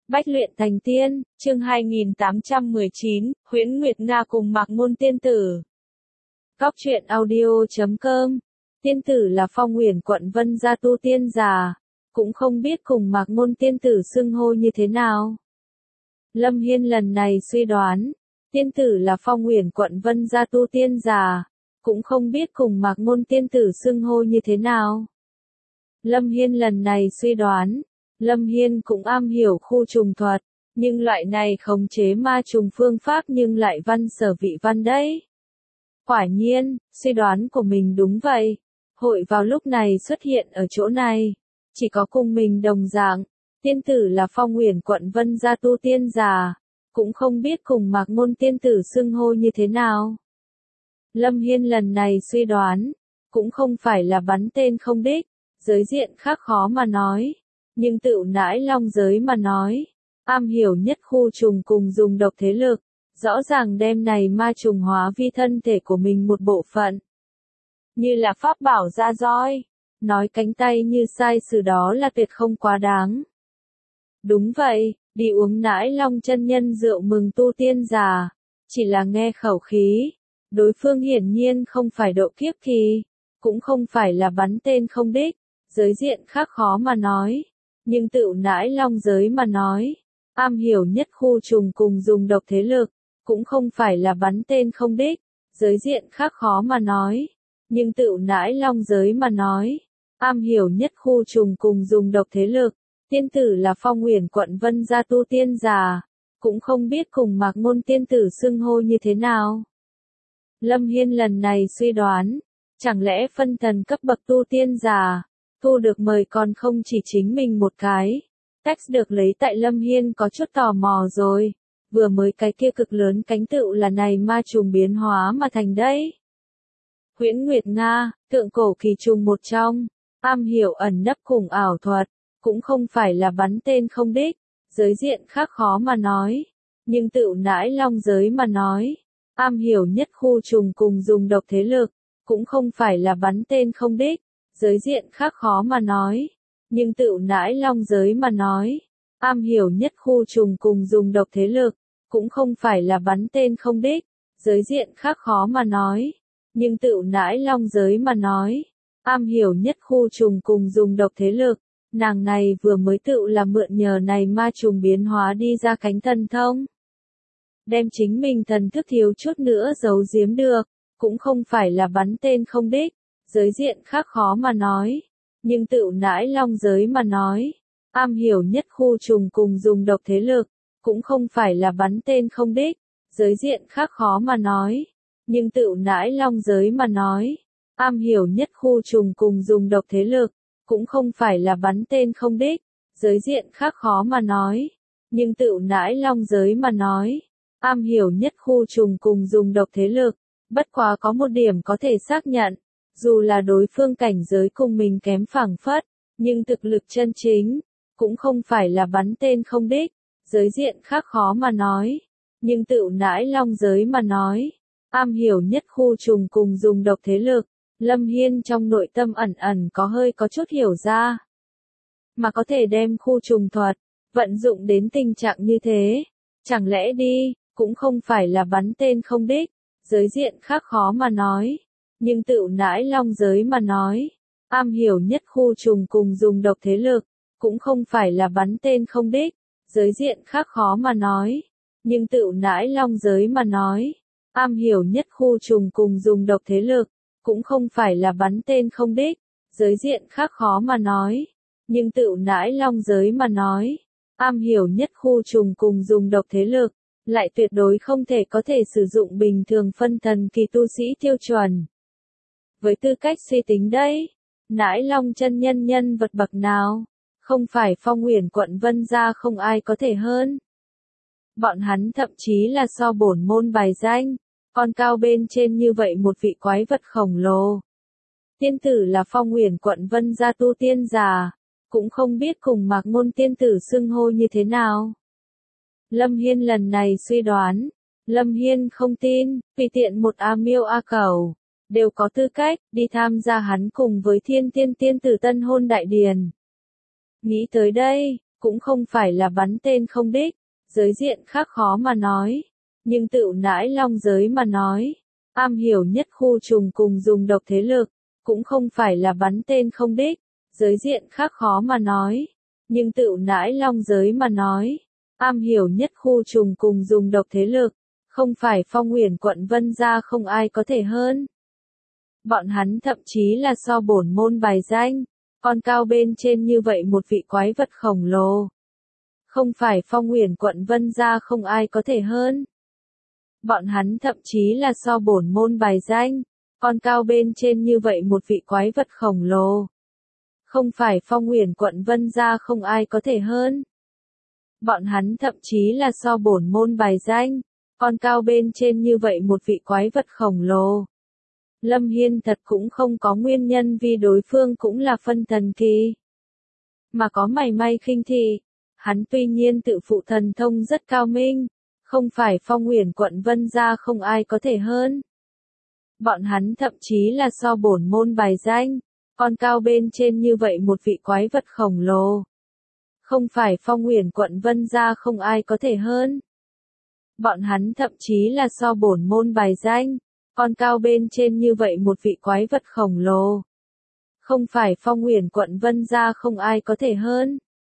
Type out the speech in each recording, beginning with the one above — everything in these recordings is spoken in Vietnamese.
Bách luyện thành tiên, chương 2819, Huyễn Nguyệt Nga cùng Mạc Ngôn tiên tử. Góc truyện audio.com. Tiên tử là Phong Uyển quận Vân gia tu tiên già, cũng không biết cùng Mạc Ngôn tiên tử xưng hô như thế nào. Lâm Hiên lần này suy đoán, tiên tử là Phong Uyển quận Vân gia tu tiên già, cũng không biết cùng Mạc Ngôn tiên tử xưng hô như thế nào. Lâm Hiên lần này suy đoán, Lâm Hiên cũng am hiểu khu trùng thuật, nhưng loại này khống chế ma trùng phương pháp nhưng lại văn sở vị văn đấy. Quả nhiên, suy đoán của mình đúng vậy. Hội vào lúc này xuất hiện ở chỗ này. Chỉ có cùng mình đồng dạng, tiên tử là Phong Uyển quận Vân gia tu tiên già, cũng không biết cùng Mạc Ngôn tiên tử xưng hô như thế nào. Lâm Hiên lần này suy đoán, cũng không phải là bắn tên không đích, giới diện khác khó mà nói. Nhưng tựu nãi long giới mà nói, am hiểu nhất khu trùng cùng dùng độc thế lực, rõ ràng đem này ma trùng hóa vi thân thể của mình một bộ phận. Như là pháp bảo ra roi, nói cánh tay như sai sự đó là tuyệt không quá đáng. Đúng vậy, đi uống nãi long chân nhân rượu mừng tu tiên già, chỉ là nghe khẩu khí, đối phương hiển nhiên không phải độ kiếp kỳ, cũng không phải là bắn tên không đích, giới diện khác khó mà nói. Nhưng tựu nãi long giới mà nói, am hiểu nhất khu trùng cùng dùng độc thế lực, cũng không phải là bắn tên không đích, giới diện khác khó mà nói. Nhưng tựu nãi long giới mà nói, am hiểu nhất khu trùng cùng dùng độc thế lực, tiên tử là Phong Uyển quận Vân gia tu tiên già, cũng không biết cùng Mạc Ngôn tiên tử xưng hô như thế nào. Lâm Hiên lần này suy đoán, chẳng lẽ phân thần cấp bậc tu tiên già, thu được mời còn không chỉ chính mình một cái. Text được lấy tại Lâm Hiên có chút tò mò rồi. Vừa mới cái kia cực lớn cánh tựu là này ma trùng biến hóa mà thành đấy. Huyễn Nguyệt Nga, tượng cổ kỳ trùng một trong, am hiểu ẩn nấp cùng ảo thuật, cũng không phải là bắn tên không đích, giới diện khác khó mà nói. Nhưng tựu nãi long giới mà nói, am hiểu nhất khu trùng cùng dùng độc thế lực, cũng không phải là bắn tên không đích. Giới diện khác khó mà nói, nhưng tựu nãi long giới mà nói, am hiểu nhất khu trùng cùng dùng độc thế lực, cũng không phải là bắn tên không đích, giới diện khác khó mà nói, nhưng tựu nãi long giới mà nói, am hiểu nhất khu trùng cùng dùng độc thế lực, nàng này vừa mới tựu là mượn nhờ này ma trùng biến hóa đi ra cánh thần thông. Đem chính mình thần thức thiếu chút nữa giấu giếm được, cũng không phải là bắn tên không đích. Giới diện khác khó mà nói, nhưng tựu nãi long giới mà nói, am hiểu nhất khu trùng cùng dùng độc thế lực, cũng không phải là bắn tên không đích, giới diện khác khó mà nói, nhưng tựu nãi long giới mà nói, am hiểu nhất khu trùng cùng dùng độc thế lực, cũng không phải là bắn tên không đích, giới diện khác khó mà nói, nhưng tựu nãi long giới mà nói, am hiểu nhất khu trùng cùng dùng độc thế lực, bất quá có một điểm có thể xác nhận. Dù là đối phương cảnh giới cùng mình kém phảng phất, nhưng thực lực chân chính, cũng không phải là bắn tên không đích, giới diện khác khó mà nói. Nhưng tựu nãi long giới mà nói, am hiểu nhất khu trùng cùng dùng độc thế lực, Lâm Hiên trong nội tâm ẩn ẩn có hơi có chút hiểu ra. Mà có thể đem khu trùng thuật, vận dụng đến tình trạng như thế, chẳng lẽ đi, cũng không phải là bắn tên không đích, giới diện khác khó mà nói. Nhưng tựu nãi long giới mà nói, am hiểu nhất khu trùng cùng dùng độc thế lực, cũng không phải là bắn tên không đích, giới diện khác khó mà nói. Nhưng tựu nãi long giới mà nói, am hiểu nhất khu trùng cùng dùng độc thế lực, cũng không phải là bắn tên không đích, giới diện khác khó mà nói. Nhưng tựu nãi long giới mà nói, am hiểu nhất khu trùng cùng dùng độc thế lực, lại tuyệt đối không thể có thể sử dụng bình thường phân thần kỳ tu sĩ tiêu chuẩn. Với tư cách suy tính đây, nãi long chân nhân nhân vật bậc nào, không phải Phong Uyển quận Vân gia không ai có thể hơn. Bọn hắn thậm chí là so bổn môn bài danh, còn cao bên trên như vậy một vị quái vật khổng lồ. Tiên tử là Phong Uyển quận Vân gia tu tiên già, cũng không biết cùng Mạc Ngôn tiên tử xưng hô như thế nào. Lâm Hiên lần này suy đoán, Lâm Hiên không tin, vì tiện một A Miêu A Cẩu đều có tư cách đi tham gia hắn cùng với Thiên Tiên tiên tử tân hôn đại điển. Nghĩ tới đây, cũng không phải là bắn tên không đích, giới diện khác khó mà nói. Nhưng tựu nãi long giới mà nói, am hiểu nhất khu trùng cùng dùng độc thế lực, cũng không phải là bắn tên không đích, giới diện khác khó mà nói. Nhưng tựu nãi long giới mà nói, am hiểu nhất khu trùng cùng dùng độc thế lực, không phải Phong Uyển quận Vân gia không ai có thể hơn. Bọn hắn thậm chí là so bổn môn bài danh, còn cao bên trên như vậy một vị quái vật khổng lồ. Không phải Phong Uyển quận Vân gia không ai có thể hơn. Bọn hắn thậm chí là so bổn môn bài danh, còn cao bên trên như vậy một vị quái vật khổng lồ. Không phải Phong Uyển quận Vân gia không ai có thể hơn. Bọn hắn thậm chí là so bổn môn bài danh, còn cao bên trên như vậy một vị quái vật khổng lồ. Lâm Hiên thật cũng không có nguyên nhân vì đối phương cũng là phân thần kỳ. Mà có mảy may khinh thị, hắn tuy nhiên tự phụ thần thông rất cao minh, không phải Phong Uyển quận Vân gia không ai có thể hơn. Bọn hắn thậm chí là so bổn môn bài danh, còn cao bên trên như vậy một vị quái vật khổng lồ. Không phải Phong Uyển quận Vân gia không ai có thể hơn. Bọn hắn thậm chí là so bổn môn bài danh, còn cao bên trên như vậy một vị quái vật khổng lồ. Không phải Phong Uyển quận Vân gia không ai có thể hơn.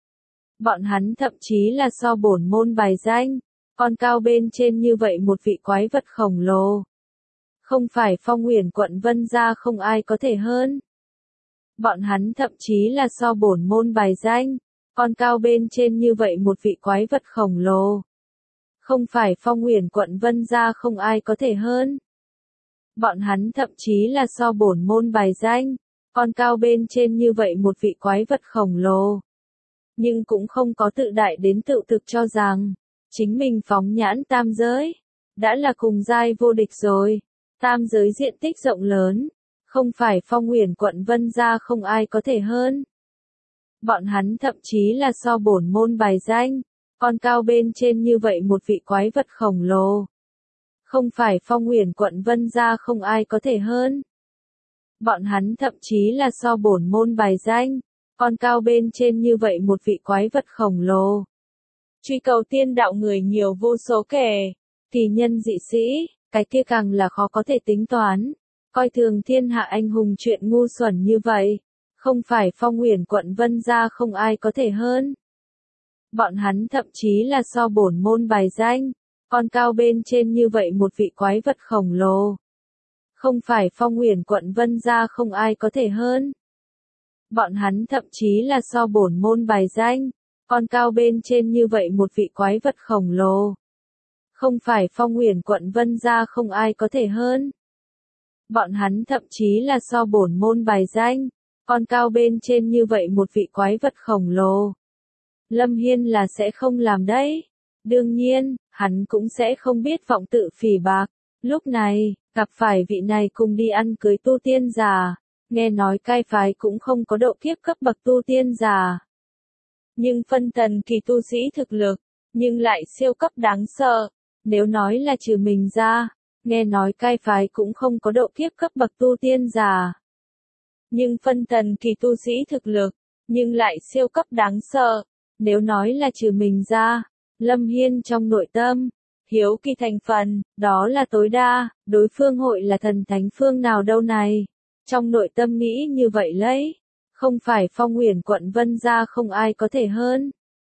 Bọn hắn thậm chí là so bổn môn bài danh, còn cao bên trên như vậy một vị quái vật khổng lồ. Không phải Phong Uyển quận Vân gia không ai có thể hơn. Bọn hắn thậm chí là so bổn môn bài danh, còn cao bên trên như vậy một vị quái vật khổng lồ. Không phải Phong Uyển quận Vân gia không ai có thể hơn. Bọn hắn thậm chí là so bổn môn bài danh, còn cao bên trên như vậy một vị quái vật khổng lồ. Nhưng cũng không có tự đại đến tự thực cho rằng, chính mình phóng nhãn tam giới, đã là cùng giai vô địch rồi. Tam giới diện tích rộng lớn, không phải Phong Uyển quận Vân gia không ai có thể hơn. Bọn hắn thậm chí là so bổn môn bài danh, còn cao bên trên như vậy một vị quái vật khổng lồ. Không phải Phong Uyển quận Vân gia không ai có thể hơn. Bọn hắn thậm chí là so bổn môn bài danh, còn cao bên trên như vậy một vị quái vật khổng lồ. Truy cầu tiên đạo người nhiều vô số kể, kỳ nhân dị sĩ, cái kia càng là khó có thể tính toán. Coi thường thiên hạ anh hùng chuyện ngu xuẩn như vậy, không phải Phong Uyển quận Vân gia không ai có thể hơn. Bọn hắn thậm chí là so bổn môn bài danh, còn cao bên trên như vậy một vị quái vật khổng lồ. Không phải Phong Uyển quận Vân gia không ai có thể hơn. Bọn hắn thậm chí là so bổn môn bài danh, còn cao bên trên như vậy một vị quái vật khổng lồ. Không phải Phong Uyển quận Vân gia không ai có thể hơn. Bọn hắn thậm chí là so bổn môn bài danh, còn cao bên trên như vậy một vị quái vật khổng lồ. Lâm Hiên là sẽ không làm đấy. Đương nhiên, hắn cũng sẽ không biết vọng tự phỉ bạc. Lúc này, gặp phải vị này cùng đi ăn cưới tu tiên giả, nghe nói cai phái cũng không có độ kiếp cấp bậc tu tiên giả. Nhưng phân thần kỳ tu sĩ thực lực, nhưng lại siêu cấp đáng sợ. Nếu nói là trừ mình ra, nghe nói cai phái cũng không có độ kiếp cấp bậc tu tiên giả. Nhưng phân thần kỳ tu sĩ thực lực, nhưng lại siêu cấp đáng sợ. Nếu nói là trừ mình ra, Lâm Hiên trong nội tâm, hiếu kỳ thành phần, đó là tối đa, đối phương hội là thần thánh phương nào đâu này. Trong nội tâm nghĩ như vậy lấy, không phải Phong Uyển quận Vân gia không ai có thể hơn.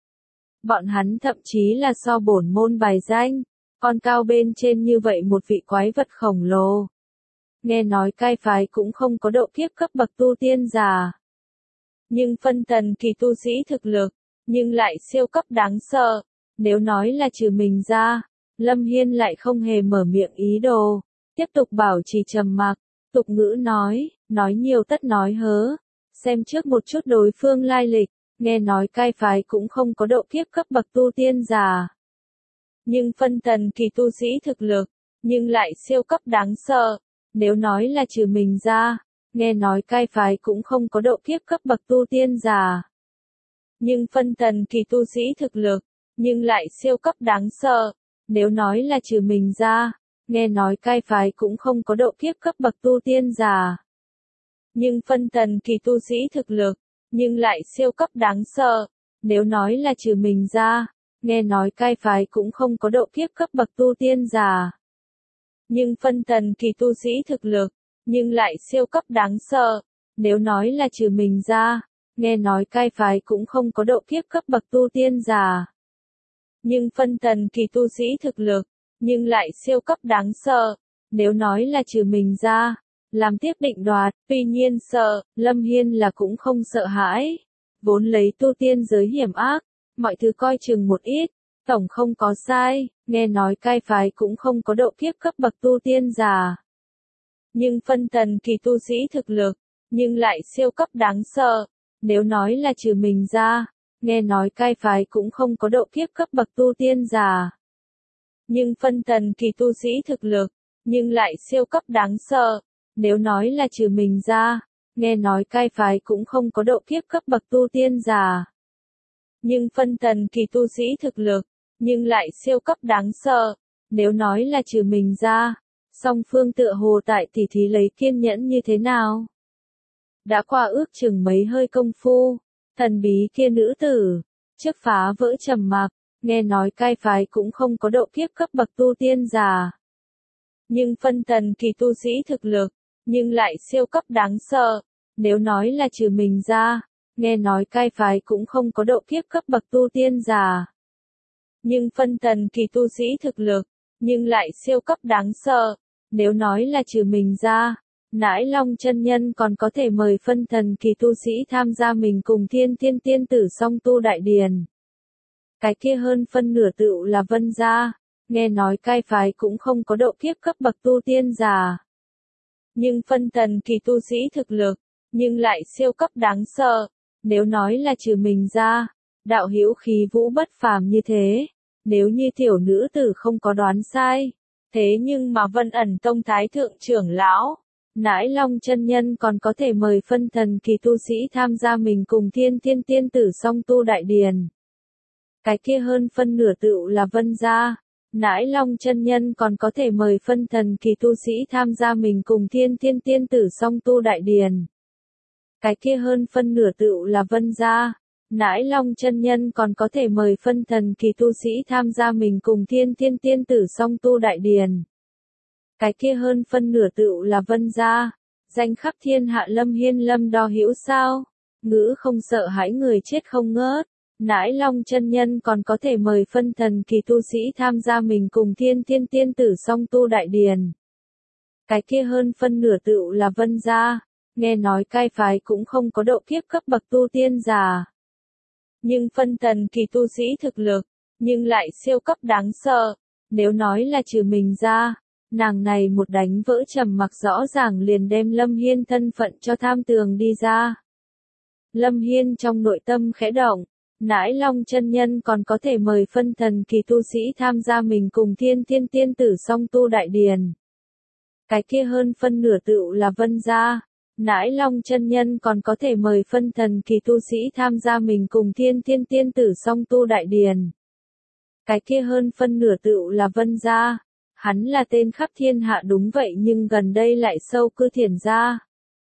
Bọn hắn thậm chí là so bổn môn bài danh, còn cao bên trên như vậy một vị quái vật khổng lồ. Nghe nói cai phái cũng không có độ kiếp cấp bậc tu tiên giả. Nhưng phân thần kỳ tu sĩ thực lực, nhưng lại siêu cấp đáng sợ. Nếu nói là trừ mình ra, Lâm Hiên lại không hề mở miệng ý đồ. Tiếp tục bảo trì trầm mặc, tục ngữ nói nhiều tất nói hớ. Xem trước một chút đối phương lai lịch, nghe nói cai phái cũng không có độ kiếp cấp bậc tu tiên giả. Nhưng phân thần kỳ tu sĩ thực lực, nhưng lại siêu cấp đáng sợ. Nếu nói là trừ mình ra, nghe nói cai phái cũng không có độ kiếp cấp bậc tu tiên giả. Nhưng phân thần kỳ tu sĩ thực lực, nhưng lại siêu cấp đáng sợ. Nếu nói là trừ mình ra, nghe nói cai phái cũng không có độ kiếp cấp bậc tu tiên giả. Nhưng phân thần kỳ tu sĩ thực lực, nhưng lại siêu cấp đáng sợ. Nếu nói là trừ mình ra, nghe nói cai phái cũng không có độ kiếp cấp bậc tu tiên giả. Nhưng phân thần kỳ tu sĩ thực lực, nhưng lại siêu cấp đáng sợ. Nếu nói là trừ mình ra, nghe nói cai phái cũng không có độ kiếp cấp bậc tu tiên giả. Nhưng phân thần kỳ tu sĩ thực lực, nhưng lại siêu cấp đáng sợ. Nếu nói là trừ mình ra, làm tiếp định đoạt, tuy nhiên sợ, Lâm Hiên là cũng không sợ hãi. Vốn lấy tu tiên giới hiểm ác, mọi thứ coi chừng một ít, tổng không có sai, nghe nói cai phái cũng không có độ kiếp cấp bậc tu tiên giả. Nhưng phân thần kỳ tu sĩ thực lực, nhưng lại siêu cấp đáng sợ. Nếu nói là trừ mình ra, nghe nói cai phái cũng không có độ kiếp cấp bậc tu tiên giả. Nhưng phân thần kỳ tu sĩ thực lực, nhưng lại siêu cấp đáng sợ. Nếu nói là trừ mình ra, nghe nói cai phái cũng không có độ kiếp cấp bậc tu tiên giả. Nhưng phân thần kỳ tu sĩ thực lực, nhưng lại siêu cấp đáng sợ. Nếu nói là trừ mình ra, song phương tựa hồ tại tỉ thí lấy kiên nhẫn như thế nào. Đã qua ước chừng mấy hơi công phu, thần bí kia nữ tử, trước phá vỡ trầm mặc, nghe nói cai phái cũng không có độ kiếp cấp bậc tu tiên giả. Nhưng phân thần kỳ tu sĩ thực lực, nhưng lại siêu cấp đáng sợ. Nếu nói là trừ mình ra, nghe nói cai phái cũng không có độ kiếp cấp bậc tu tiên giả. Nhưng phân thần kỳ tu sĩ thực lực, nhưng lại siêu cấp đáng sợ. Nếu nói là trừ mình ra, Nãi Long chân nhân còn có thể mời phân thần kỳ tu sĩ tham gia mình cùng Thiên Thiên tiên tử song tu đại điền. Cái kia hơn phân nửa tựu là Vân gia, nghe nói cai phái cũng không có độ kiếp cấp bậc tu tiên giả. Nhưng phân thần kỳ tu sĩ thực lực, nhưng lại siêu cấp đáng sợ. Nếu nói là trừ mình ra, đạo hữu khí vũ bất phàm như thế, nếu như tiểu nữ tử không có đoán sai, thế nhưng mà Vân Ẩn Tông Thái thượng trưởng lão, Nãi Long chân nhân còn có thể mời phân thần kỳ tu sĩ tham gia mình cùng Thiên Thiên tiên tử song tu đại điền. Cái kia hơn phân nửa tựu là Vân gia, Nãi Long chân nhân còn có thể mời phân thần kỳ tu sĩ tham gia mình cùng Thiên Thiên tiên tử song tu đại điền. Cái kia hơn phân nửa tựu là Vân gia, Nãi Long chân nhân còn có thể mời phân thần kỳ tu sĩ tham gia mình cùng Thiên Thiên tiên tử song tu đại điền. Cái kia hơn phân nửa tựu là Vân gia, danh khắp thiên hạ Lâm Hiên Lâm đo hữu sao, ngữ không sợ hãi người chết không ngớt. Nãi Long chân nhân còn có thể mời phân thần kỳ tu sĩ tham gia mình cùng Thiên Thiên tiên tử song tu đại điền. Cái kia hơn phân nửa tựu là Vân gia, nghe nói cai phái cũng không có độ kiếp cấp bậc tu tiên giả. Nhưng phân thần kỳ tu sĩ thực lực, nhưng lại siêu cấp đáng sợ. Nếu nói là trừ mình ra, nàng này một đánh vỡ trầm mặc rõ ràng liền đem Lâm Hiên thân phận cho tham tường đi ra. Lâm Hiên trong nội tâm khẽ động. Nãi Long chân nhân còn có thể mời phân thần kỳ tu sĩ tham gia mình cùng Thiên Thiên tiên tử song tu đại điền. Cái kia hơn phân nửa tựu là Vân gia, Nãi Long chân nhân còn có thể mời phân thần kỳ tu sĩ tham gia mình cùng Thiên Thiên tiên tử song tu đại điền. Cái kia hơn phân nửa tựu là Vân gia, hắn là tên khắp thiên hạ đúng vậy nhưng gần đây lại sâu cư Thiền gia.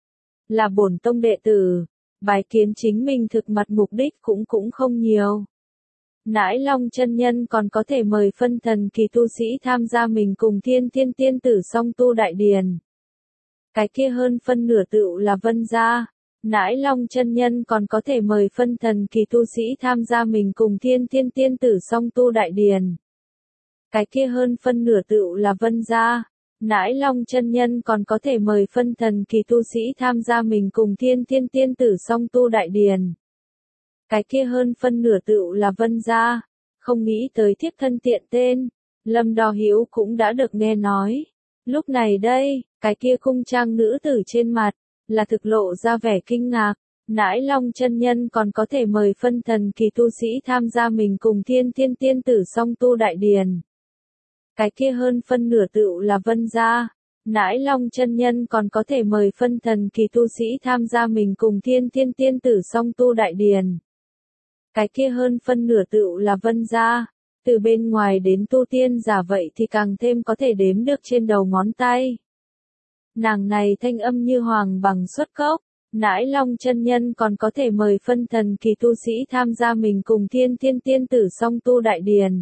Là bổn tông đệ tử. Bái kiến chính mình thực mặt mục đích cũng không nhiều. Nãi Long chân nhân còn có thể mời phân thần kỳ tu sĩ tham gia mình cùng Thiên Thiên tiên tử song tu đại điền. Cái kia hơn phân nửa tựu là Vân gia, Nãi Long chân nhân còn có thể mời phân thần kỳ tu sĩ tham gia mình cùng Thiên Thiên tiên tử song tu đại điền. Cái kia hơn phân nửa tựu là Vân gia, Nãi Long chân nhân còn có thể mời phân thần kỳ tu sĩ tham gia mình cùng Thiên Thiên tiên tử song tu đại điền. Cái kia hơn phân nửa tựu là Vân gia, không nghĩ tới thiếp thân tiện tên, Lâm đo hữu cũng đã được nghe nói. Lúc này đây, cái kia cung trang nữ tử trên mặt, là thực lộ ra vẻ kinh ngạc. Nãi Long chân nhân còn có thể mời phân thần kỳ tu sĩ tham gia mình cùng Thiên Thiên tiên tử song tu đại điền. Cái kia hơn phân nửa tựu là Vân gia, Nãi Long chân nhân còn có thể mời phân thần kỳ tu sĩ tham gia mình cùng Thiên Thiên tiên tử song tu đại điền. Cái kia hơn phân nửa tựu là Vân gia, từ bên ngoài đến tu tiên giả vậy thì càng thêm có thể đếm được trên đầu ngón tay. Nàng này thanh âm như hoàng bằng xuất cốc, Nãi Long chân nhân còn có thể mời phân thần kỳ tu sĩ tham gia mình cùng Thiên Thiên tiên tử song tu đại điển.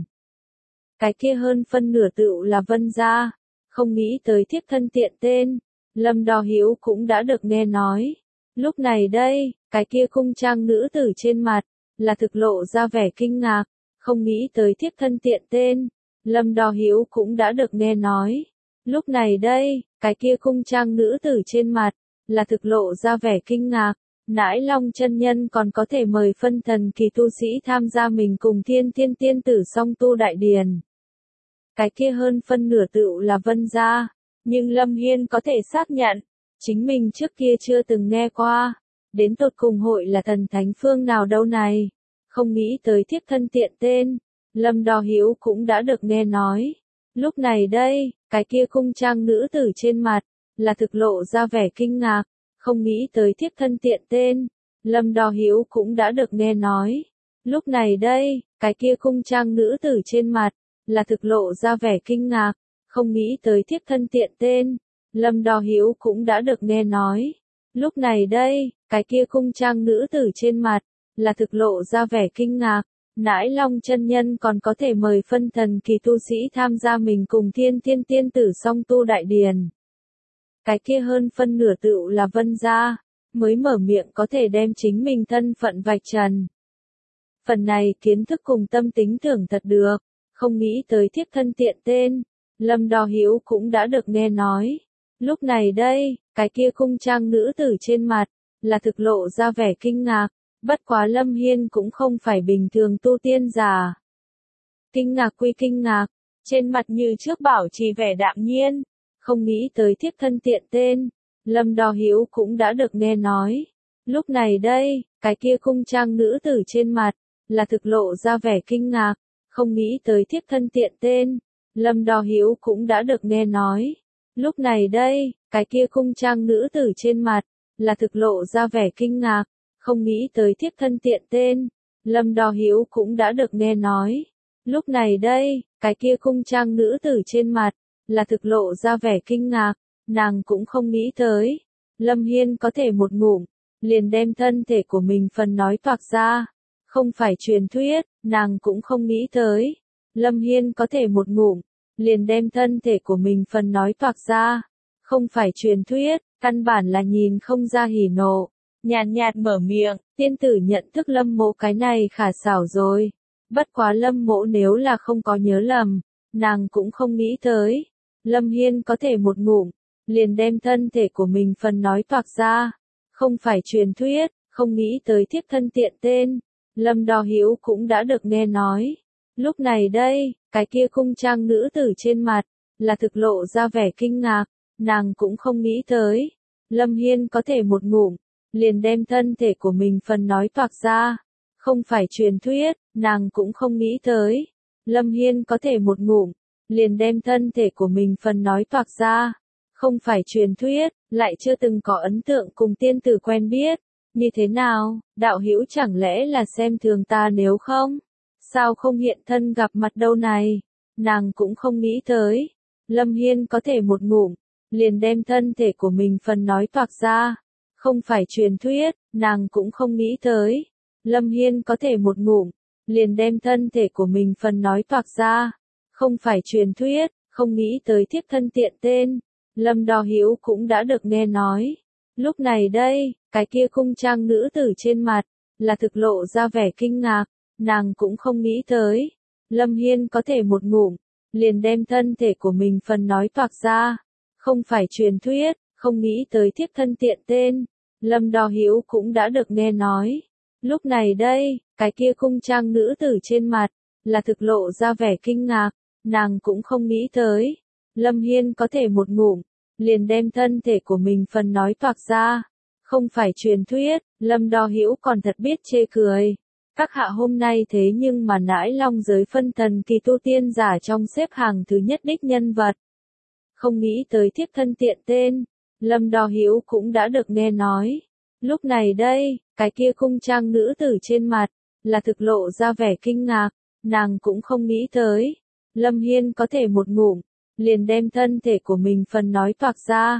Cái kia hơn phân nửa tựu là Vân gia, không nghĩ tới thiếp thân tiện tên, Lâm Đo Hiếu cũng đã được nghe nói. Lúc này đây, cái kia cung trang nữ tử trên mặt, là thực lộ ra vẻ kinh ngạc, không nghĩ tới thiếp thân tiện tên, Lâm Đo Hiếu cũng đã được nghe nói. Lúc này đây, cái kia cung trang nữ tử trên mặt, là thực lộ ra vẻ kinh ngạc, Nãi Long chân nhân còn có thể mời phân thần kỳ tu sĩ tham gia mình cùng Thiên Thiên tiên tử song tu đại điển. Cái kia hơn phân nửa tựu là Vân gia, nhưng Lâm Hiên có thể xác nhận, chính mình trước kia chưa từng nghe qua, đến tột cùng hội là thần thánh phương nào đâu này, không nghĩ tới thiếp thân tiện tên, Lâm Đo Hiếu cũng đã được nghe nói. Lúc này đây, cái kia cung trang nữ tử trên mặt, là thực lộ ra vẻ kinh ngạc, không nghĩ tới thiếp thân tiện tên, Lâm Đo Hiếu cũng đã được nghe nói. Lúc này đây, cái kia cung trang nữ tử trên mặt, là thực lộ ra vẻ kinh ngạc, không nghĩ tới thiếp thân tiện tên, Lâm Đo Hiếu cũng đã được nghe nói. Lúc này đây, cái kia cung trang nữ tử trên mặt, là thực lộ ra vẻ kinh ngạc, Nãi Long chân nhân còn có thể mời phân thần kỳ tu sĩ tham gia mình cùng Thiên Thiên tiên tử song tu đại điển. Cái kia hơn phân nửa tựu là Vân gia, mới mở miệng có thể đem chính mình thân phận vạch trần. Phần này kiến thức cùng tâm tính thưởng thật được, không nghĩ tới thiếp thân tiện tên, Lâm Đo Hiếu cũng đã được nghe nói. Lúc này đây, cái kia cung trang nữ tử trên mặt, là thực lộ ra vẻ kinh ngạc, bất quá Lâm Hiên cũng không phải bình thường tu tiên giả. Kinh ngạc quy kinh ngạc, trên mặt như trước bảo trì vẻ đạm nhiên, không nghĩ tới thiếp thân tiện tên, Lâm Đo Hiếu cũng đã được nghe nói. Lúc này đây, cái kia cung trang nữ tử trên mặt, là thực lộ ra vẻ kinh ngạc, không nghĩ tới thiếp thân tiện tên, Lâm Đo Hiếu cũng đã được nghe nói. Lúc này đây, cái kia cung trang nữ tử trên mặt, là thực lộ ra vẻ kinh ngạc, không nghĩ tới thiếp thân tiện tên, Lâm Đo Hiếu cũng đã được nghe nói. Lúc này đây, cái kia cung trang nữ tử trên mặt, là thực lộ ra vẻ kinh ngạc, nàng cũng không nghĩ tới. Lâm Hiên có thể một ngụm, liền đem thân thể của mình phần nói toạc ra. Không phải truyền thuyết, nàng cũng không nghĩ tới. Lâm Hiên có thể một ngụm, liền đem thân thể của mình phần nói toạc ra. Không phải truyền thuyết, căn bản là nhìn không ra hỉ nộ. Nhàn nhạt mở miệng, tiên tử nhận thức Lâm Mộ cái này khả xảo rồi. Bất quá Lâm Mộ nếu là không có nhớ lầm, nàng cũng không nghĩ tới. Lâm Hiên có thể một ngụm, liền đem thân thể của mình phần nói toạc ra. Không phải truyền thuyết, không nghĩ tới thiếp thân tiện tên, Lâm Đo Hiếu cũng đã được nghe nói. Lúc này đây, cái kia cung trang nữ tử trên mặt, là thực lộ ra vẻ kinh ngạc, nàng cũng không nghĩ tới. Lâm Hiên có thể một ngụm, liền đem thân thể của mình phần nói toạc ra. Không phải truyền thuyết, nàng cũng không nghĩ tới. Lâm Hiên có thể một ngụm, liền đem thân thể của mình phần nói toạc ra. Không phải truyền thuyết, lại chưa từng có ấn tượng cùng tiên tử quen biết. Như thế nào, đạo hữu chẳng lẽ là xem thường ta nếu không? Sao không hiện thân gặp mặt đâu này? Nàng cũng không nghĩ tới. Lâm Hiên có thể một ngụm, liền đem thân thể của mình phần nói toạc ra. Không phải truyền thuyết, nàng cũng không nghĩ tới. Lâm Hiên có thể một ngụm, liền đem thân thể của mình phần nói toạc ra. Không phải truyền thuyết, không nghĩ tới thiếp thân tiện tên, Lâm Đo Hiếu cũng đã được nghe nói. Lúc này đây, cái kia cung trang nữ tử trên mặt, là thực lộ ra vẻ kinh ngạc, nàng cũng không nghĩ tới. Lâm Hiên có thể một ngụm, liền đem thân thể của mình phần nói toạc ra. Không phải truyền thuyết, không nghĩ tới thiếp thân tiện tên, Lâm Đo Hiếu cũng đã được nghe nói. Lúc này đây, cái kia cung trang nữ tử trên mặt, là thực lộ ra vẻ kinh ngạc, nàng cũng không nghĩ tới. Lâm Hiên có thể một ngụm, liền đem thân thể của mình phần nói toạc ra. Không phải truyền thuyết, Lâm Đo Hiếu còn thật biết chê cười. Các hạ hôm nay thế nhưng mà Nãi Long giới phân thần kỳ tu tiên giả trong xếp hàng thứ nhất đích nhân vật. Không nghĩ tới thiếp thân tiện tên, Lâm Đo Hiếu cũng đã được nghe nói. Lúc này đây, cái kia cung trang nữ tử trên mặt, là thực lộ ra vẻ kinh ngạc, nàng cũng không nghĩ tới. Lâm Hiên có thể một ngụm, liền đem thân thể của mình phần nói toạc ra.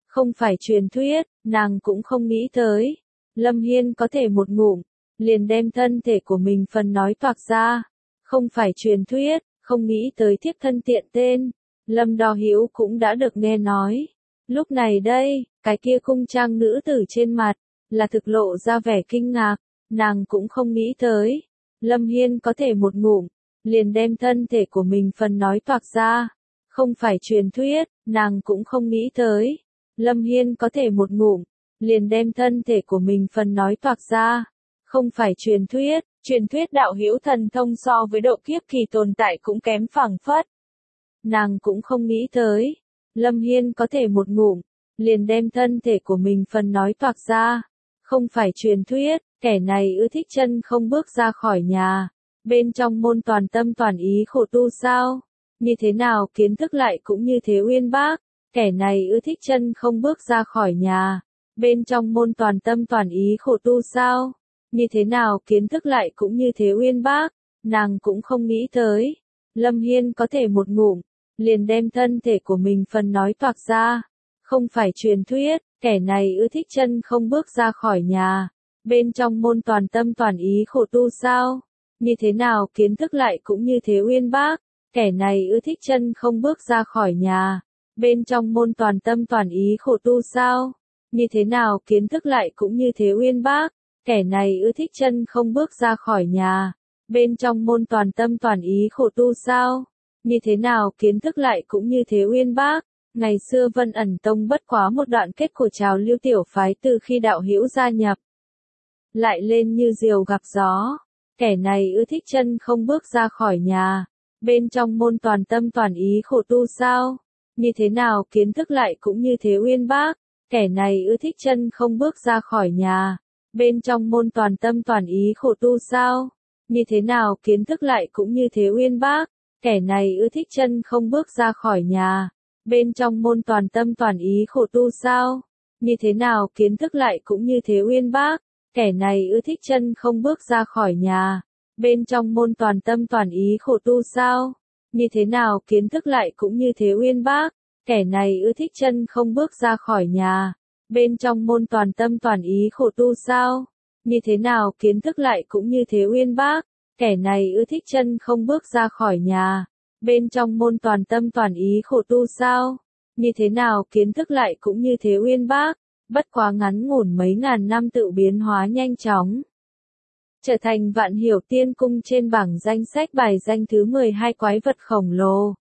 Không phải truyền thuyết, nàng cũng không nghĩ tới. Lâm Hiên có thể một ngụm, liền đem thân thể của mình phần nói toạc ra. Không phải truyền thuyết, không nghĩ tới thiếp thân tiện tên. Lâm Đo Hữu cũng đã được nghe nói. Lúc này đây, cái kia cung trang nữ tử trên mặt, là thực lộ ra vẻ kinh ngạc. Nàng cũng không nghĩ tới. Lâm Hiên có thể một ngụm, liền đem thân thể của mình phần nói toạc ra. Không phải truyền thuyết, nàng cũng không nghĩ tới. Lâm Hiên có thể một ngụm, liền đem thân thể của mình phần nói toạc ra. Không phải truyền thuyết đạo hữu thần thông so với độ kiếp kỳ tồn tại cũng kém phảng phất. Nàng cũng không nghĩ tới. Lâm Hiên có thể một ngụm, liền đem thân thể của mình phần nói toạc ra. Không phải truyền thuyết, kẻ này ưa thích chân không bước ra khỏi nhà. Bên trong môn toàn tâm toàn ý khổ tu sao? Như thế nào kiến thức lại cũng như thế uyên bác? Kẻ này ưa thích chân không bước ra khỏi nhà. Bên trong môn toàn tâm toàn ý khổ tu sao? Như thế nào kiến thức lại cũng như thế uyên bác? Nàng cũng không nghĩ tới. Lâm Hiên có thể một ngụm, liền đem thân thể của mình phần nói toạc ra. Không phải truyền thuyết, kẻ này ưa thích chân không bước ra khỏi nhà. Bên trong môn toàn tâm toàn ý khổ tu sao? Như thế nào kiến thức lại cũng như thế uyên bác? Kẻ này ưa thích chân không bước ra khỏi nhà. Bên trong môn toàn tâm toàn ý khổ tu sao? Như thế nào kiến thức lại cũng như thế uyên bác? Kẻ này ưa thích chân không bước ra khỏi nhà. Bên trong môn toàn tâm toàn ý khổ tu sao? Như thế nào kiến thức lại cũng như thế uyên bác? Ngày xưa Vân Ẩn Tông bất quá một đoạn kết của trào lưu tiểu phái từ khi đạo hữu gia nhập. Lại lên như diều gặp gió. Kẻ này ưa thích chân không bước ra khỏi nhà. Bên trong môn toàn tâm toàn ý khổ tu sao? Như thế nào kiến thức lại cũng như thế uyên bác? Kẻ này ưa thích chân không bước ra khỏi nhà. Bên trong môn toàn tâm toàn ý khổ tu sao? Như thế nào kiến thức lại cũng như thế uyên bác? Kẻ này ưa thích chân không bước ra khỏi nhà. Bên trong môn toàn tâm toàn ý khổ tu sao? Như thế nào kiến thức lại cũng như thế uyên bác? Kẻ này ưa thích chân không bước ra khỏi nhà. Bên trong môn toàn tâm toàn ý khổ tu sao? Như thế nào kiến thức lại cũng như thế uyên bác? Kẻ này ưa thích chân không bước ra khỏi nhà. Bên trong môn toàn tâm toàn ý khổ tu sao? Như thế nào kiến thức lại cũng như thế uyên bác? Kẻ này ưa thích chân không bước ra khỏi nhà. Bên trong môn toàn tâm toàn ý khổ tu sao? Như thế nào kiến thức lại cũng như thế uyên bác? Bất quá ngắn ngủn mấy ngàn năm tự biến hóa nhanh chóng. Trở thành Vạn Hiểu Tiên Cung trên bảng danh sách bài danh thứ 12 quái vật khổng lồ.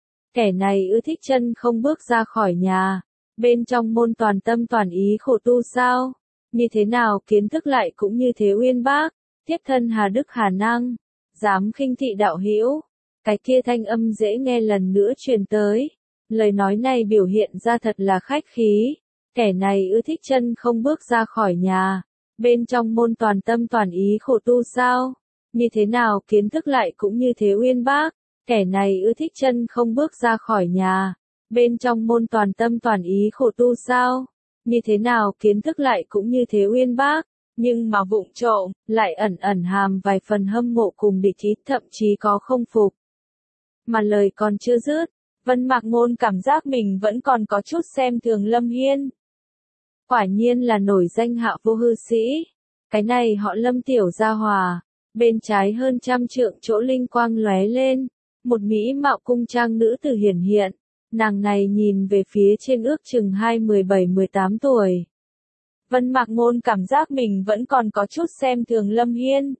Kẻ này ưa thích chân không bước ra khỏi nhà. Bên trong môn toàn tâm toàn ý khổ tu sao? Như thế nào kiến thức lại cũng như thế uyên bác? Tiếp thân Hà Đức Hà Năng. Dám khinh thị đạo hữu. Cái kia thanh âm dễ nghe lần nữa truyền tới. Lời nói này biểu hiện ra thật là khách khí. Kẻ này ưa thích chân không bước ra khỏi nhà. Bên trong môn toàn tâm toàn ý khổ tu sao? Như thế nào kiến thức lại cũng như thế uyên bác? Kẻ này ưa thích chân không bước ra khỏi nhà. Bên trong môn toàn tâm toàn ý khổ tu sao? Như thế nào kiến thức lại cũng như thế uyên bác? Nhưng mà vụng trộm, lại ẩn ẩn hàm vài phần hâm mộ cùng địch ý, thậm chí có không phục. Mà lời còn chưa dứt, Vân Mạc Ngôn cảm giác mình vẫn còn có chút xem thường Lâm Hiên. Quả nhiên là nổi danh hạ vô hư sĩ. Cái này họ Lâm tiểu gia hòa. Bên trái hơn trăm trượng chỗ linh quang lóe lên. Một mỹ mạo cung trang nữ tử hiển hiện. Nàng này nhìn về phía trên ước chừng 17-18 tuổi. Vân Mạc Ngôn cảm giác mình vẫn còn có chút xem thường Lâm Hiên.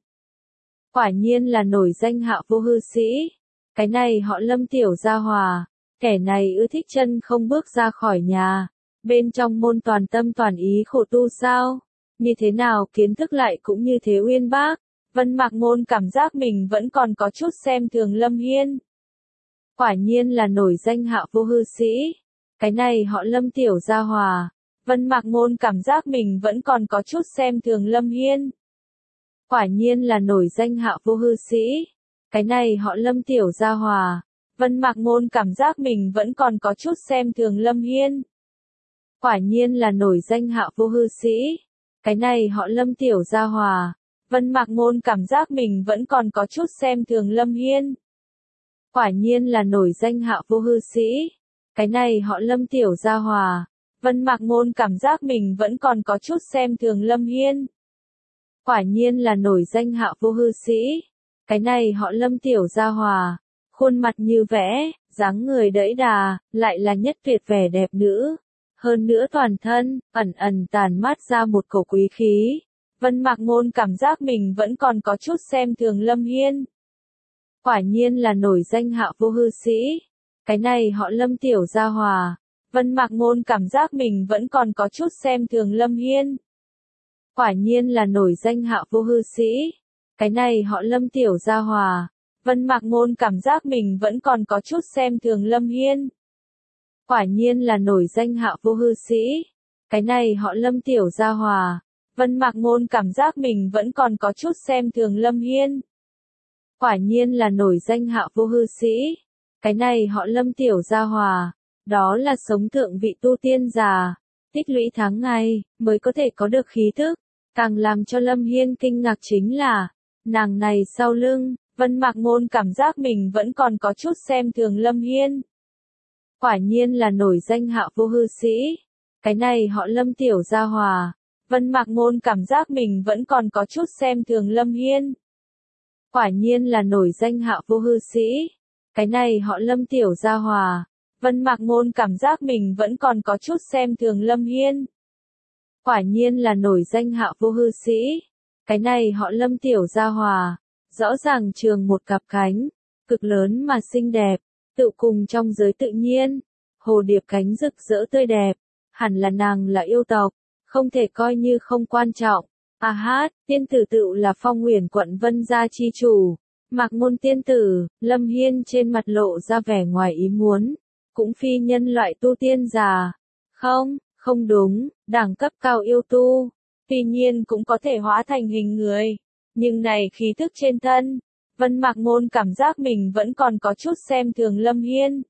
Quả nhiên là nổi danh hạ vô hư sĩ. Cái này họ Lâm tiểu gia hòa. Kẻ này ưa thích chân không bước ra khỏi nhà. Bên trong môn toàn tâm toàn ý khổ tu sao? Như thế nào kiến thức lại cũng như thế uyên bác? Vân Mạc Ngôn cảm giác mình vẫn còn có chút xem thường Lâm Hiên. Quả nhiên là nổi danh hạ vô hư sĩ. Cái này họ Lâm tiểu gia hòa. Vân Mạc Ngôn cảm giác mình vẫn còn có chút xem thường Lâm Hiên. Quả nhiên là nổi danh hạ vô hư sĩ. Cái này họ Lâm tiểu gia hòa. Vân Mạc Ngôn cảm giác mình vẫn còn có chút xem thường Lâm Hiên. Quả nhiên là nổi danh hạ vô hư sĩ. Cái này họ Lâm tiểu gia hòa. Vân Mạc Ngôn cảm giác mình vẫn còn có chút xem thường Lâm Hiên. Quả nhiên là nổi danh hạ vô hư sĩ. Cái này họ Lâm tiểu gia hòa. Vân Mạc Ngôn cảm giác mình vẫn còn có chút xem thường Lâm Hiên. Quả nhiên là nổi danh hạ vô hư sĩ. Cái này họ Lâm tiểu gia hòa, khuôn mặt như vẽ, dáng người đẫy đà, lại là nhất tuyệt vẻ đẹp nữ. Hơn nữa toàn thân, ẩn ẩn tàn mát ra một cổ quý khí. Vân Mạc Ngôn cảm giác mình vẫn còn có chút xem thường Lâm Hiên. Quả nhiên là nổi danh hạ vô hư sĩ. Cái này họ Lâm tiểu gia hòa. Vân Mạc Ngôn cảm giác mình vẫn còn có chút xem thường Lâm Hiên. Quả nhiên là nổi danh hạ vô hư sĩ. Cái này họ Lâm tiểu gia hòa. Vân Mạc Ngôn cảm giác mình vẫn còn có chút xem thường Lâm Hiên. Quả nhiên là nổi danh hạ vô hư sĩ. Cái này họ Lâm tiểu gia hòa. Vân Mạc Ngôn cảm giác mình vẫn còn có chút xem thường Lâm Hiên. Quả nhiên là nổi danh hạ vô hư sĩ. Cái này họ Lâm tiểu gia hòa. Đó là sống thượng vị tu tiên già. Tích lũy tháng ngày, mới có thể có được khí thức. Càng làm cho Lâm Hiên kinh ngạc chính là, nàng này sau lưng, Vân Mạc Ngôn cảm giác mình vẫn còn có chút xem thường Lâm Hiên. Quả nhiên là nổi danh hạ vô hư sĩ. Cái này họ Lâm tiểu gia hòa. Vân Mạc Ngôn cảm giác mình vẫn còn có chút xem thường Lâm Hiên. Quả nhiên là nổi danh hạ vô hư sĩ. Cái này họ Lâm tiểu gia hòa. Vân Mạc Ngôn cảm giác mình vẫn còn có chút xem thường Lâm Hiên. Quả nhiên là nổi danh hạ vô hư sĩ. Cái này họ Lâm tiểu gia hòa. Rõ ràng trường một cặp cánh, cực lớn mà xinh đẹp, tự cùng trong giới tự nhiên. Hồ điệp cánh rực rỡ tươi đẹp. Hẳn là nàng là yêu tộc, không thể coi như không quan trọng. À hát, tiên tử tựu là Phong Uyển quận Vân gia chi chủ. Mạc Ngôn tiên tử, Lâm Hiên trên mặt lộ ra vẻ ngoài ý muốn. Cũng phi nhân loại tu tiên già. Không đúng, đẳng cấp cao yêu tu. Tuy nhiên cũng có thể hóa thành hình người. Nhưng này khí thức trên thân. Vân Mạc Ngôn cảm giác mình vẫn còn có chút xem thường Lâm Hiên.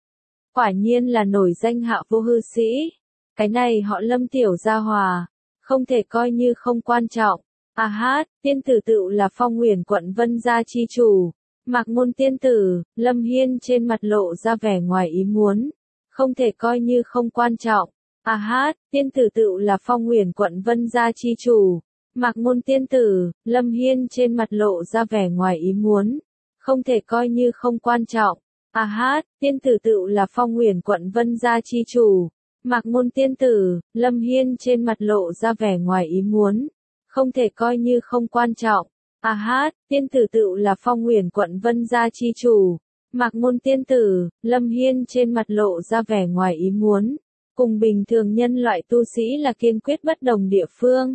Quả nhiên là nổi danh hạ vô hư sĩ. Cái này họ Lâm tiểu gia hòa. Không thể coi như không quan trọng. À hát, tiên tử tựu là Phong Uyển quận Vân gia chi chủ. Mạc Ngôn tiên tử, Lâm Hiên trên mặt lộ ra vẻ ngoài ý muốn. Không thể coi như không quan trọng. À hát, tiên tử tựu là Phong Uyển quận Vân gia chi chủ. Mạc Ngôn tiên tử, Lâm Hiên trên mặt lộ ra vẻ ngoài ý muốn. Không thể coi như không quan trọng. À hát, tiên tử tựu là Phong Uyển quận Vân gia chi chủ. Mạc Ngôn tiên tử, Lâm Hiên trên mặt lộ ra vẻ ngoài ý muốn. Không thể coi như không quan trọng. À hát, tiên tử tựu là Phong Uyển quận Vân gia chi chủ. Mạc Ngôn tiên tử, Lâm Hiên trên mặt lộ ra vẻ ngoài ý muốn. Cùng bình thường nhân loại tu sĩ là kiên quyết bất đồng địa phương.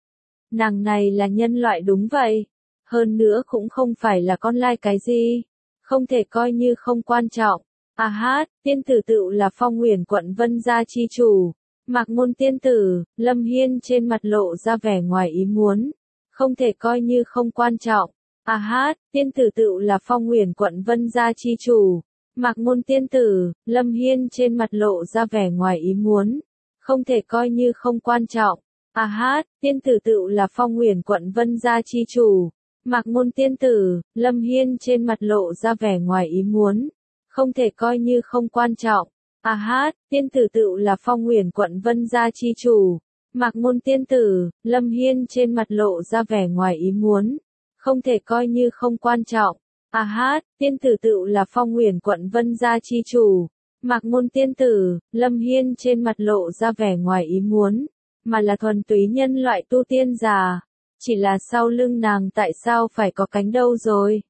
Nàng này là nhân loại đúng vậy. Hơn nữa cũng không phải là con lai cái gì. Không thể coi như không quan trọng. À hát, tiên tử tựu là Phong Uyển quận Vân gia chi chủ. Mạc Ngôn tiên tử, Lâm Hiên trên mặt lộ ra vẻ ngoài ý muốn. Không thể coi như không quan trọng. À hát, tiên tử tựu là Phong Uyển quận Vân gia chi chủ. Mạc Ngôn tiên tử, Lâm Hiên trên mặt lộ ra vẻ ngoài ý muốn. Không thể coi như không quan trọng. À hát, tiên tử tựu là Phong Uyển quận Vân gia chi chủ. Mạc Ngôn tiên tử, Lâm Hiên trên mặt lộ ra vẻ ngoài ý muốn. Không thể coi như không quan trọng. À hát, tiên tử tựu là Phong Uyển quận Vân gia chi chủ. Mạc Ngôn tiên tử, Lâm Hiên trên mặt lộ ra vẻ ngoài ý muốn. Không thể coi như không quan trọng. À hát, tiên tử tựu là Phong Uyển quận Vân gia chi chủ. Mạc Ngôn tiên tử, Lâm Hiên trên mặt lộ ra vẻ ngoài ý muốn. Mà là thuần túy nhân loại tu tiên già. Chỉ là sau lưng nàng tại sao phải có cánh đâu rồi?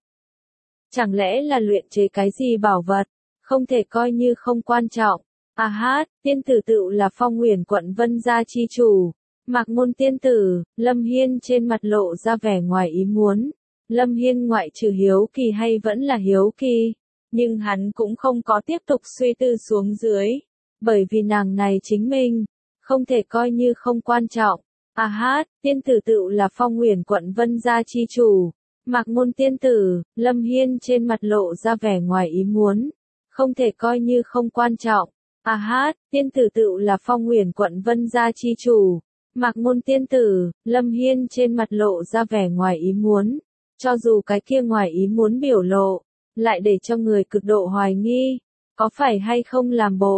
Chẳng lẽ là luyện chế cái gì bảo vật? Không thể coi như không quan trọng. À hát, tiên tử tựu là Phong Uyển quận Vân gia chi chủ. Mạc Ngôn tiên tử, Lâm Hiên trên mặt lộ ra vẻ ngoài ý muốn. Lâm Hiên ngoại trừ hiếu kỳ hay vẫn là hiếu kỳ. Nhưng hắn cũng không có tiếp tục suy tư xuống dưới. Bởi vì nàng này chính mình. Không thể coi như không quan trọng. À hát, tiên tử tựu là Phong Uyển quận Vân gia chi chủ. Mạc Ngôn tiên tử, Lâm Hiên trên mặt lộ ra vẻ ngoài ý muốn. Không thể coi như không quan trọng. À hát, tiên tử tựu là Phong Uyển quận Vân gia chi chủ. Mạc Ngôn tiên tử, Lâm Hiên trên mặt lộ ra vẻ ngoài ý muốn. Cho dù cái kia ngoài ý muốn biểu lộ, lại để cho người cực độ hoài nghi. Có phải hay không làm bộ.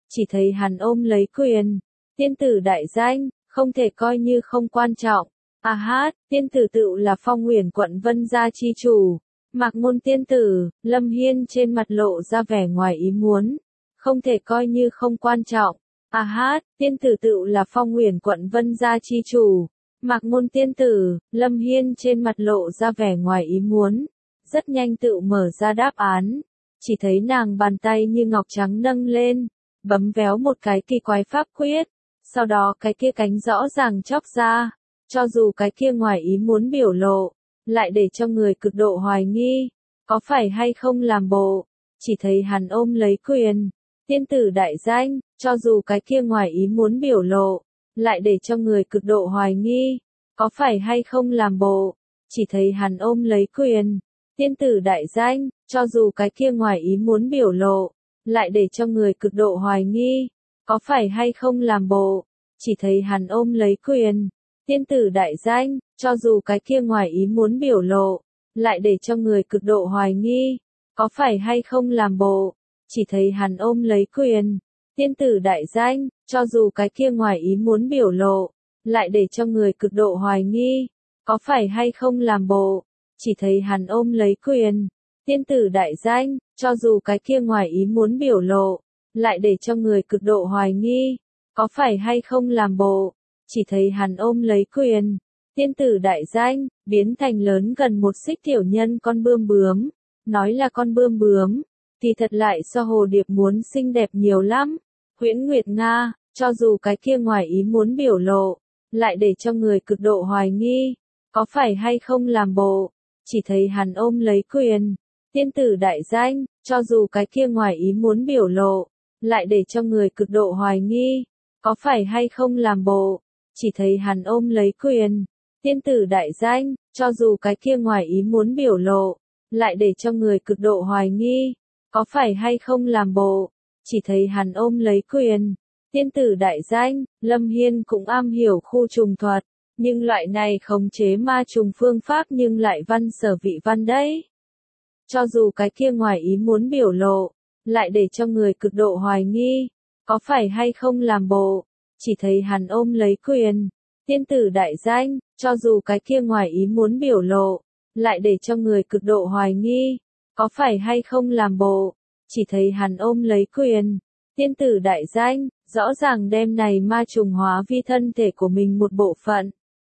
chỉ thấy hắn ôm lấy quyền. Tiên tử đại danh, không thể coi như không quan trọng. À hát, tiên tử tựu là Phong Uyển quận Vân gia chi chủ. Mạc Ngôn tiên tử, Lâm Hiên trên mặt lộ ra vẻ ngoài ý muốn. Không thể coi như không quan trọng. À hát, tiên tử tựu là Phong Uyển quận Vân gia chi chủ. Mạc Ngôn tiên tử, Lâm Hiên trên mặt lộ ra vẻ ngoài ý muốn. Rất nhanh tựu mở ra đáp án. Chỉ thấy nàng bàn tay như ngọc trắng nâng lên, bấm véo một cái kỳ quái pháp quyết. Sau đó cái kia cánh rõ ràng chóc ra. Cho dù cái kia ngoài ý muốn biểu lộ, lại để cho người cực độ hoài nghi, có phải hay không làm bộ, chỉ thấy hắn ôm lấy quyền. Tiên tử đại danh, cho dù cái kia ngoài ý muốn biểu lộ, lại để cho người cực độ hoài nghi, có phải hay không làm bộ, chỉ thấy hắn ôm lấy quyền. Tiên tử đại danh, cho dù cái kia ngoài ý muốn biểu lộ, lại để cho người cực độ hoài nghi, có phải hay không làm bộ, chỉ thấy hắn ôm lấy quyền. Tiên tử đại danh, cho dù cái kia ngoài ý muốn biểu lộ, lại để cho người cực độ hoài nghi, có phải hay không làm bộ, chỉ thấy hắn ôm lấy quyền. Tiên tử đại danh, cho dù cái kia ngoài ý muốn biểu lộ, lại để cho người cực độ hoài nghi, có phải hay không làm bộ, chỉ thấy hắn ôm lấy quyền. Tiên tử đại danh, cho dù cái kia ngoài ý muốn biểu lộ, lại để cho người cực độ hoài nghi, có phải hay không làm bộ, chỉ thấy hắn ôm lấy quyền. Tiên tử đại danh, biến thành lớn gần một xích tiểu nhân con bươm bướm. Nói là con bươm bướm, thì thật lại so hồ điệp muốn xinh đẹp nhiều lắm. Huyễn Nguyệt Nga, cho dù cái kia ngoài ý muốn biểu lộ, lại để cho người cực độ hoài nghi, có phải hay không làm bộ, chỉ thấy hắn ôm lấy quyền. Tiên tử đại danh, cho dù cái kia ngoài ý muốn biểu lộ, lại để cho người cực độ hoài nghi, có phải hay không làm bộ, chỉ thấy hắn ôm lấy quyền. Tiên tử đại danh, cho dù cái kia ngoài ý muốn biểu lộ, lại để cho người cực độ hoài nghi, có phải hay không làm bộ, chỉ thấy hắn ôm lấy quyền. Tiên tử đại danh, Lâm Hiên cũng am hiểu khu trùng thuật, nhưng loại này khống chế ma trùng phương pháp nhưng lại văn sở vị văn đấy. Cho dù cái kia ngoài ý muốn biểu lộ, lại để cho người cực độ hoài nghi, có phải hay không làm bộ, chỉ thấy hắn ôm lấy quyền. Tiên tử đại danh, cho dù cái kia ngoài ý muốn biểu lộ, lại để cho người cực độ hoài nghi, có phải hay không làm bộ, chỉ thấy hắn ôm lấy quyền. Tiên tử đại danh, rõ ràng đem này ma trùng hóa vi thân thể của mình một bộ phận.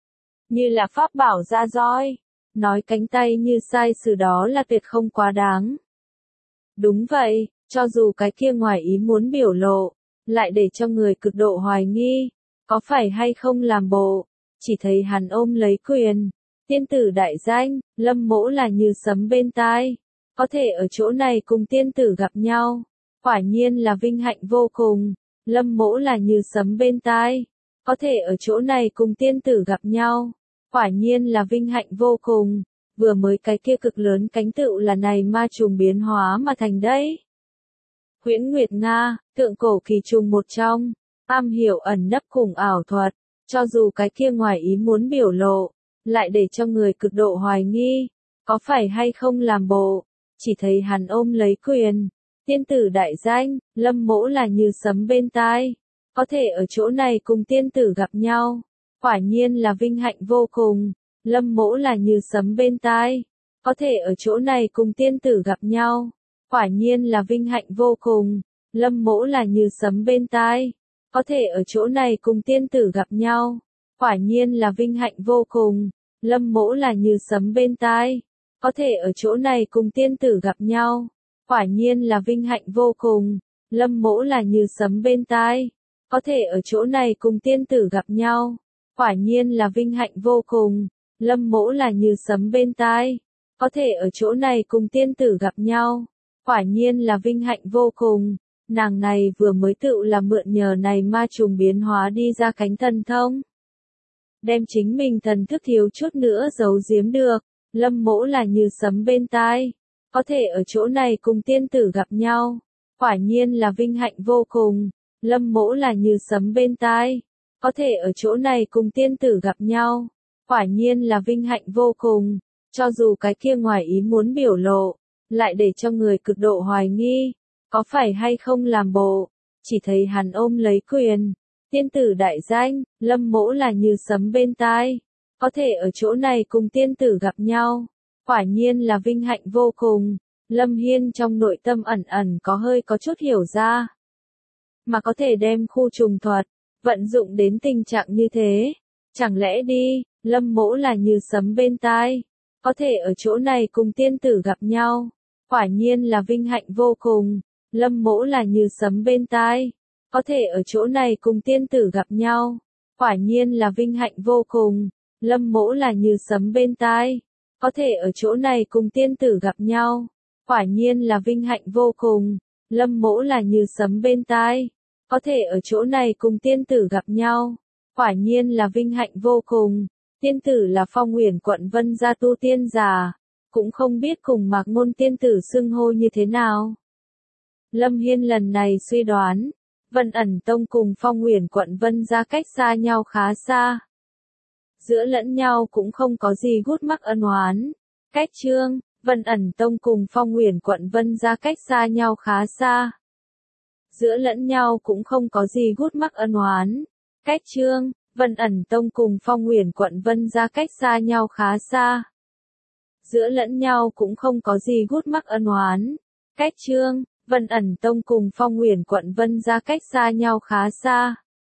Như là pháp bảo ra roi, nói cánh tay như sai sự đó là tuyệt không quá đáng. Đúng vậy, cho dù cái kia ngoài ý muốn biểu lộ, lại để cho người cực độ hoài nghi, có phải hay không làm bộ, chỉ thấy hắn ôm lấy quyền. Tiên tử đại danh, Lâm Mỗ là như sấm bên tai, có thể ở chỗ này cùng tiên tử gặp nhau, quả nhiên là vinh hạnh vô cùng. Lâm Mỗ là như sấm bên tai, có thể ở chỗ này cùng tiên tử gặp nhau, quả nhiên là vinh hạnh vô cùng. Vừa mới cái kia cực lớn cánh tựu là này ma trùng biến hóa mà thành đấy. Huyễn Nguyệt Nga, thượng cổ kỳ trùng một trong, am hiểu ẩn nấp cùng ảo thuật, cho dù cái kia ngoài ý muốn biểu lộ, lại để cho người cực độ hoài nghi, có phải hay không làm bộ, chỉ thấy hắn ôm lấy quyền. Tiên tử đại danh, Lâm Mỗ là như sấm bên tai, có thể ở chỗ này cùng tiên tử gặp nhau, quả nhiên là vinh hạnh vô cùng. Lâm Mỗ là như sấm bên tai, có thể ở chỗ này cùng tiên tử gặp nhau, quả nhiên là vinh hạnh vô cùng. Lâm Mỗ là như sấm bên tai, có thể ở chỗ này cùng tiên tử gặp nhau, quả nhiên là vinh hạnh vô cùng. Lâm Mỗ là như sấm bên tai, có thể ở chỗ này cùng tiên tử gặp nhau, quả nhiên là vinh hạnh vô cùng. Lâm Mỗ là như sấm bên tai, có thể ở chỗ này cùng tiên tử gặp nhau, quả nhiên là vinh hạnh vô cùng. Lâm Mỗ là như sấm bên tai, có thể ở chỗ này cùng tiên tử gặp nhau, quả nhiên là vinh hạnh vô cùng. Nàng này vừa mới tự là mượn nhờ này ma trùng biến hóa đi ra cánh thần thông, đem chính mình thần thức thiếu chút nữa giấu giếm được. Lâm Mỗ là như sấm bên tai, có thể ở chỗ này cùng tiên tử gặp nhau, quả nhiên là vinh hạnh vô cùng. Lâm Mỗ là như sấm bên tai, có thể ở chỗ này cùng tiên tử gặp nhau, quả nhiên là vinh hạnh vô cùng. Cho dù cái kia ngoài ý muốn biểu lộ, lại để cho người cực độ hoài nghi, có phải hay không làm bộ, chỉ thấy hắn ôm lấy quyền. Tiên tử đại danh, Lâm mỗ là như sấm bên tai. Có thể ở chỗ này cùng tiên tử gặp nhau. Quả nhiên là vinh hạnh vô cùng. Lâm Hiên trong nội tâm ẩn ẩn có chút hiểu ra. Mà có thể đem khu trùng thuật, vận dụng đến tình trạng như thế. Chẳng lẽ đi, Lâm mỗ là như sấm bên tai. Có thể ở chỗ này cùng tiên tử gặp nhau. Quả nhiên là vinh hạnh vô cùng. Lâm mỗ là như sấm bên tai. Có thể ở chỗ này cùng tiên tử gặp nhau. Quả nhiên là vinh hạnh vô cùng. Lâm mỗ là như sấm bên tai. Có thể ở chỗ này cùng tiên tử gặp nhau. Quả nhiên là vinh hạnh vô cùng. Lâm mỗ là như sấm bên tai. Có thể ở chỗ này cùng tiên tử gặp nhau. Quả nhiên là vinh hạnh vô cùng. Tiên tử là Phong Uyển quận Vân gia tu tiên giả. Cũng không biết cùng Mạc Ngôn tiên tử xưng hô như thế nào. Lâm Hiên lần này suy đoán. Vân ẩn tông cùng Phong Uyển quận Vân gia cách xa nhau khá xa. Giữa lẫn nhau cũng không có gì gút mắc ân oán. Cách chương, Vân ẩn tông cùng Phong Uyển quận Vân gia cách xa nhau khá xa. Giữa lẫn nhau cũng không có gì gút mắc ân oán. Cách chương, Vân ẩn tông cùng Phong Uyển quận Vân gia cách xa nhau khá xa. Giữa lẫn nhau cũng không có gì gút mắc ân oán. Cách chương, Vân ẩn tông cùng Phong Uyển quận Vân gia cách xa nhau khá xa.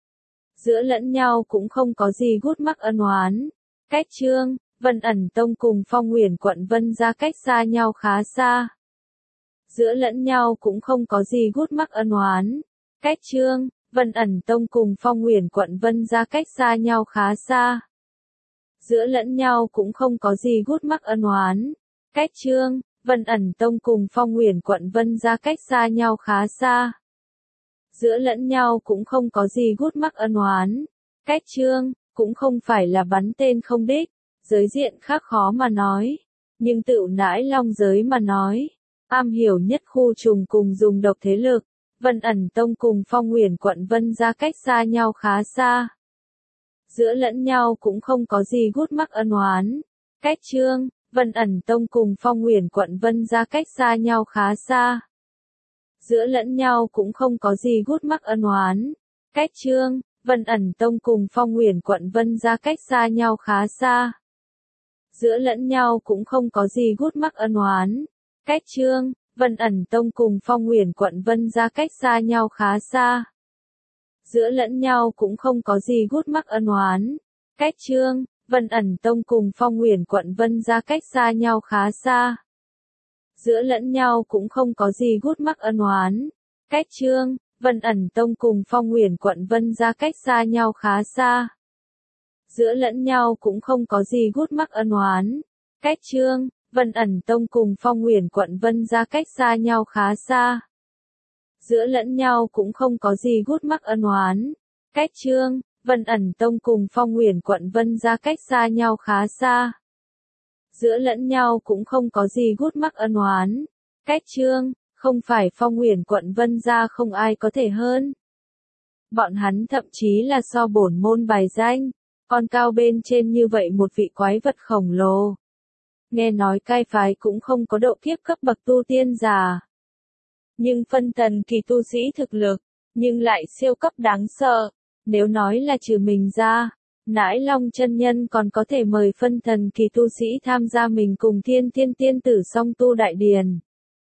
Giữa lẫn nhau cũng không có gì gút mắc ân oán. Cách chương, Vân ẩn tông cùng Phong Uyển quận Vân gia cách xa nhau khá xa. Giữa lẫn nhau cũng không có gì gút mắc ân oán. Cách chương, Vân ẩn tông cùng Phong Uyển quận Vân gia cách xa nhau khá xa. Giữa lẫn nhau cũng không có gì gút mắc ân oán. Cách chương, Vân ẩn tông cùng Phong Uyển quận Vân gia cách xa nhau khá xa. Giữa lẫn nhau cũng không có gì gút mắc ân oán. Cách chương, cũng không phải là bắn tên không đích, giới diện khác khó mà nói. Nhưng tựu nãi long giới mà nói, am hiểu nhất khu trùng cùng dùng độc thế lực. Vân ẩn tông cùng Phong Uyển quận Vân gia cách xa nhau khá xa. Giữa lẫn nhau cũng không có gì gút mắc ân oán. Cách chương, Vân ẩn tông cùng Phong Uyển quận Vân gia cách xa nhau khá xa. Giữa lẫn nhau cũng không có gì gút mắc ân oán. Cách chương, Vân ẩn tông cùng Phong Uyển quận Vân gia cách xa nhau khá xa. Giữa lẫn nhau cũng không có gì gút mắc ân oán. Cách chương, Vân ẩn tông cùng Phong Uyển quận Vân gia cách xa nhau khá xa. Giữa lẫn nhau cũng không có gì gút mắc ân oán. Cách chương, Vân ẩn tông cùng Phong Uyển quận Vân gia cách xa nhau khá xa. Giữa lẫn nhau cũng không có gì gút mắc ân oán. Cách chương, Vân ẩn tông cùng Phong Uyển quận Vân gia cách xa nhau khá xa. Giữa lẫn nhau cũng không có gì gút mắc ân oán. Cách chương, Vân ẩn tông cùng Phong Uyển quận Vân gia cách xa nhau khá xa. Giữa lẫn nhau cũng không có gì gút mắc ân oán. Cách chương, Vân ẩn tông cùng Phong Uyển quận Vân gia cách xa nhau khá xa. Giữa lẫn nhau cũng không có gì gút mắc ân oán. Cách chương, không phải Phong Uyển quận Vân gia không ai có thể hơn. Bọn hắn thậm chí là so bổn môn bài danh, còn cao bên trên như vậy một vị quái vật khổng lồ. Nghe nói cai phái cũng không có độ kiếp cấp bậc tu tiên giả. Nhưng phân thần kỳ tu sĩ thực lực, nhưng lại siêu cấp đáng sợ. Nếu nói là trừ mình ra, Nãi Long chân nhân còn có thể mời phân thần kỳ tu sĩ tham gia mình cùng Thiên Thiên tiên tử song tu đại điền.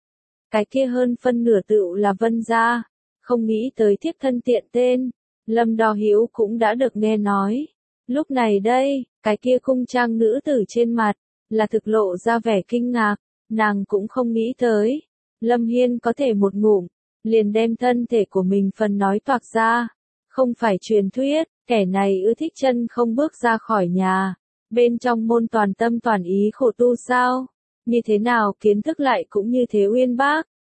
Cái kia hơn phân nửa tựu là Vân gia, không nghĩ tới thiếp thân tiện tên, Lâm Đo Hữu cũng đã được nghe nói. Lúc này đây, cái kia cung trang nữ tử trên mặt, là thực lộ ra vẻ kinh ngạc, nàng cũng không nghĩ tới. Lâm Hiên có thể một ngụm, liền đem thân thể của mình phần nói toạc ra. Không phải truyền thuyết, kẻ này ưa thích chân không bước ra khỏi nhà. Bên trong môn toàn tâm toàn ý khổ tu sao? Như thế nào kiến thức lại cũng như thế uyên bác.